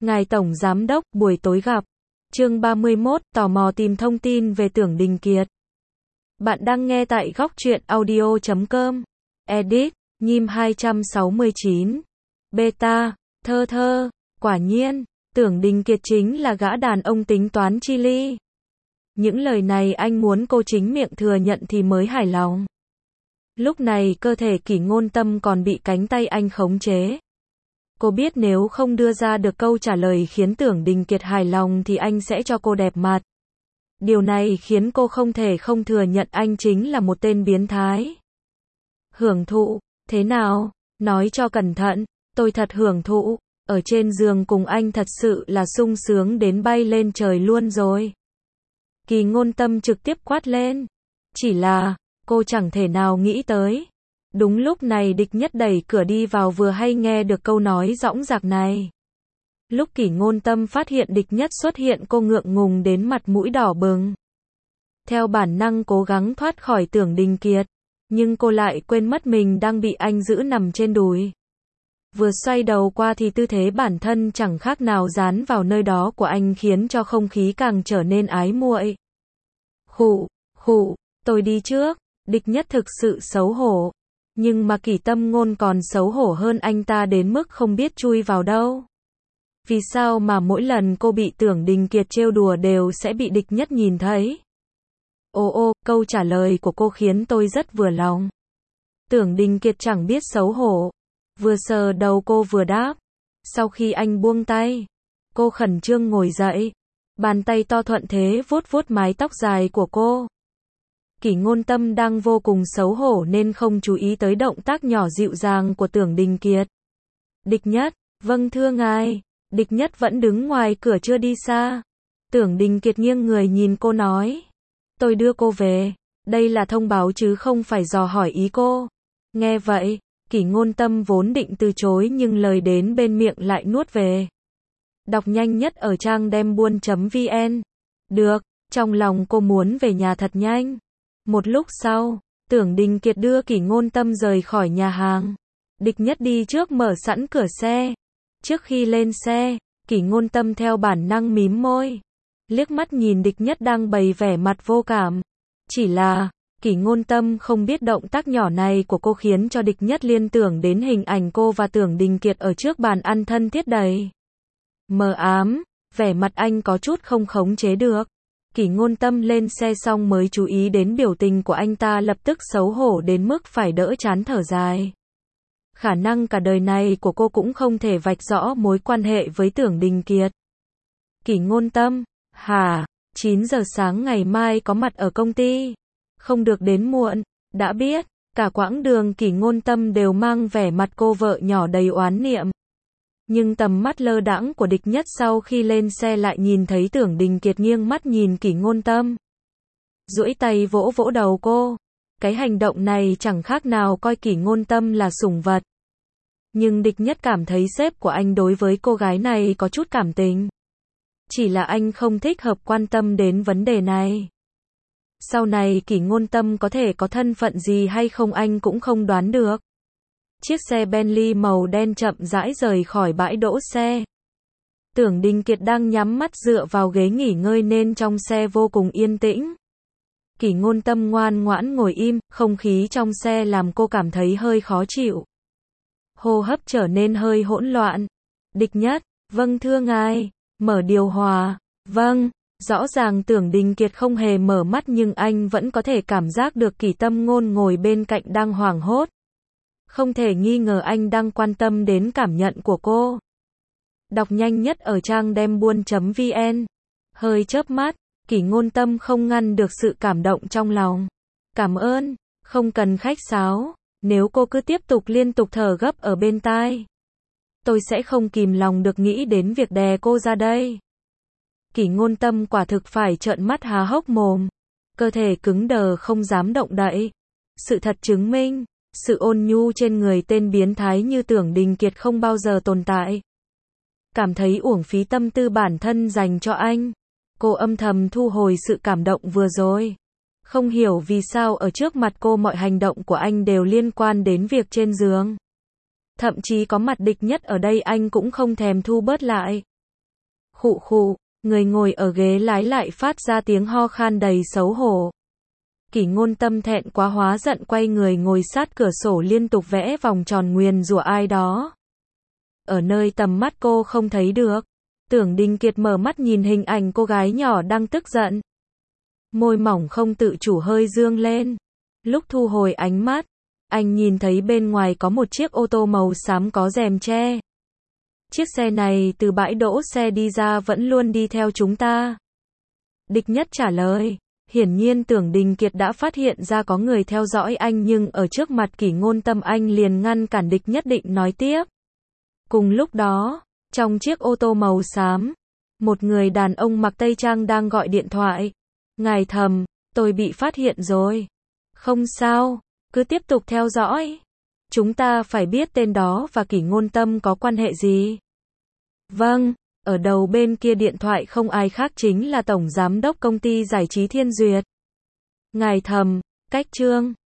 Ngài Tổng Giám Đốc, buổi tối gặp. Chương 31, tò mò tìm thông tin về Tưởng Đình Kiệt. Bạn đang nghe tại góc truyện audio.com. Edit, Nhim 269. Beta, thơ, quả nhiên, Tưởng Đình Kiệt chính là gã đàn ông tính toán chi ly. Những lời này anh muốn cô chính miệng thừa nhận thì mới hài lòng. Lúc này cơ thể Kỷ Ngôn Tâm còn bị cánh tay anh khống chế. Cô biết nếu không đưa ra được câu trả lời khiến Tưởng Đình Kiệt hài lòng thì anh sẽ cho cô đẹp mặt. Điều này khiến cô không thể không thừa nhận anh chính là một tên biến thái. Hưởng thụ, thế nào? Nói cho cẩn thận, tôi thật hưởng thụ, ở trên giường cùng anh thật sự là sung sướng đến bay lên trời luôn rồi. Kỷ Ngôn Tâm trực tiếp quát lên. Chỉ là, cô chẳng thể nào nghĩ tới. Đúng lúc này Địch Nhất đẩy cửa đi vào vừa hay nghe được câu nói dõng dạc này. Lúc Kỷ Ngôn Tâm phát hiện Địch Nhất xuất hiện cô ngượng ngùng đến mặt mũi đỏ bừng. Theo bản năng cố gắng thoát khỏi Tưởng Đình Kiệt, nhưng cô lại quên mất mình đang bị anh giữ nằm trên đùi. Vừa xoay đầu qua thì tư thế bản thân chẳng khác nào dán vào nơi đó của anh khiến cho không khí càng trở nên ái muội. Khụ, tôi đi trước. Địch Nhất thực sự xấu hổ. Nhưng mà Kỷ Tâm Ngôn còn xấu hổ hơn anh ta đến mức không biết chui vào đâu. Vì sao mà mỗi lần cô bị Tưởng Đình Kiệt trêu đùa đều sẽ bị Địch Nhất nhìn thấy? Câu trả lời của cô khiến tôi rất vừa lòng. Tưởng Đình Kiệt chẳng biết xấu hổ. Vừa sờ đầu cô vừa đáp. Sau khi anh buông tay, cô khẩn trương ngồi dậy. Bàn tay to thuận thế vuốt vuốt mái tóc dài của cô. Kỷ Ngôn Tâm đang vô cùng xấu hổ nên không chú ý tới động tác nhỏ dịu dàng của Tưởng Đình Kiệt. Địch Nhất, vâng thưa ngài. Địch Nhất vẫn đứng ngoài cửa chưa đi xa. Tưởng Đình Kiệt nghiêng người nhìn cô nói. Tôi đưa cô về. Đây là thông báo chứ không phải dò hỏi ý cô. Nghe vậy, Kỷ Ngôn Tâm vốn định từ chối nhưng lời đến bên miệng lại nuốt về. Đọc nhanh nhất ở trang dembuôn.vn. Được, trong lòng cô muốn về nhà thật nhanh. Một lúc sau, Tưởng Đình Kiệt đưa Kỷ Ngôn Tâm rời khỏi nhà hàng. Địch Nhất đi trước mở sẵn cửa xe. Trước khi lên xe, Kỷ Ngôn Tâm theo bản năng mím môi. Liếc mắt nhìn Địch Nhất đang bày vẻ mặt vô cảm. Chỉ là, Kỷ Ngôn Tâm không biết động tác nhỏ này của cô khiến cho Địch Nhất liên tưởng đến hình ảnh cô và Tưởng Đình Kiệt ở trước bàn ăn thân thiết đầy mờ ám, vẻ mặt anh có chút không khống chế được. Kỷ Ngôn Tâm lên xe xong mới chú ý đến biểu tình của anh ta lập tức xấu hổ đến mức phải đỡ chán thở dài. Khả năng cả đời này của cô cũng không thể vạch rõ mối quan hệ với Tưởng Đình Kiệt. Kỷ Ngôn Tâm, hả, 9 giờ sáng ngày mai có mặt ở công ty. Không được đến muộn, đã biết. Cả quãng đường Kỷ Ngôn Tâm đều mang vẻ mặt cô vợ nhỏ đầy oán niệm. Nhưng tầm mắt lơ đãng của Địch Nhất sau khi lên xe lại nhìn thấy Tưởng Đình Kiệt nghiêng mắt nhìn Kỷ Ngôn Tâm. Duỗi tay vỗ vỗ đầu cô. Cái hành động này chẳng khác nào coi Kỷ Ngôn Tâm là sủng vật. Nhưng Địch Nhất cảm thấy sếp của anh đối với cô gái này có chút cảm tình. Chỉ là anh không thích hợp quan tâm đến vấn đề này. Sau này Kỷ Ngôn Tâm có thể có thân phận gì hay không anh cũng không đoán được. Chiếc xe Bentley màu đen chậm rãi rời khỏi bãi đỗ xe. Tưởng Đình Kiệt đang nhắm mắt dựa vào ghế nghỉ ngơi nên trong xe vô cùng yên tĩnh. Kỷ Ngôn Tâm ngoan ngoãn ngồi im, không khí trong xe làm cô cảm thấy hơi khó chịu. Hô hấp trở nên hơi hỗn loạn. Địch Nhất, vâng thưa ngài. Mở điều hòa. Vâng. Rõ ràng Tưởng Đình Kiệt không hề mở mắt nhưng anh vẫn có thể cảm giác được Kỷ Tâm Ngôn ngồi bên cạnh đang hoảng hốt. Không thể nghi ngờ anh đang quan tâm đến cảm nhận của cô. Đọc nhanh nhất ở trang dembuôn.vn. Hơi chớp mắt, Kỷ Ngôn Tâm không ngăn được sự cảm động trong lòng. Cảm ơn, không cần khách sáo. Nếu cô cứ tiếp tục liên tục thở gấp ở bên tai, tôi sẽ không kìm lòng được nghĩ đến việc đè cô ra đây. Kỷ Ngôn Tâm quả thực phải trợn mắt há hốc mồm. Cơ thể cứng đờ không dám động đậy. Sự thật chứng minh, sự ôn nhu trên người tên biến thái như Tưởng Đình Kiệt không bao giờ tồn tại. Cảm thấy uổng phí tâm tư bản thân dành cho anh. Cô âm thầm thu hồi sự cảm động vừa rồi. Không hiểu vì sao ở trước mặt cô mọi hành động của anh đều liên quan đến việc trên giường. Thậm chí có mặt Địch Nhất ở đây anh cũng không thèm thu bớt lại. Khụ khụ, người ngồi ở ghế lái lại phát ra tiếng ho khan đầy xấu hổ. Kỷ Ngôn Tâm thẹn quá hóa giận quay người ngồi sát cửa sổ liên tục vẽ vòng tròn nguyền rủa ai đó. Ở nơi tầm mắt cô không thấy được. Tưởng Đình Kiệt mở mắt nhìn hình ảnh cô gái nhỏ đang tức giận. Môi mỏng không tự chủ hơi dương lên. Lúc thu hồi ánh mắt, anh nhìn thấy bên ngoài có một chiếc ô tô màu xám có rèm che. Chiếc xe này từ bãi đỗ xe đi ra vẫn luôn đi theo chúng ta. Địch Nhất trả lời. Hiển nhiên Tưởng Đình Kiệt đã phát hiện ra có người theo dõi anh nhưng ở trước mặt Kỷ Ngôn Tâm anh liền ngăn cản Địch Nhất định nói tiếp. Cùng lúc đó, trong chiếc ô tô màu xám, một người đàn ông mặc tây trang đang gọi điện thoại. Ngài Thầm, tôi bị phát hiện rồi. Không sao, cứ tiếp tục theo dõi. Chúng ta phải biết tên đó và Kỷ Ngôn Tâm có quan hệ gì. Vâng, ở đầu bên kia điện thoại không ai khác chính là Tổng Giám đốc công ty giải trí Thiên Duyệt. Ngài Thầm, cách Trương.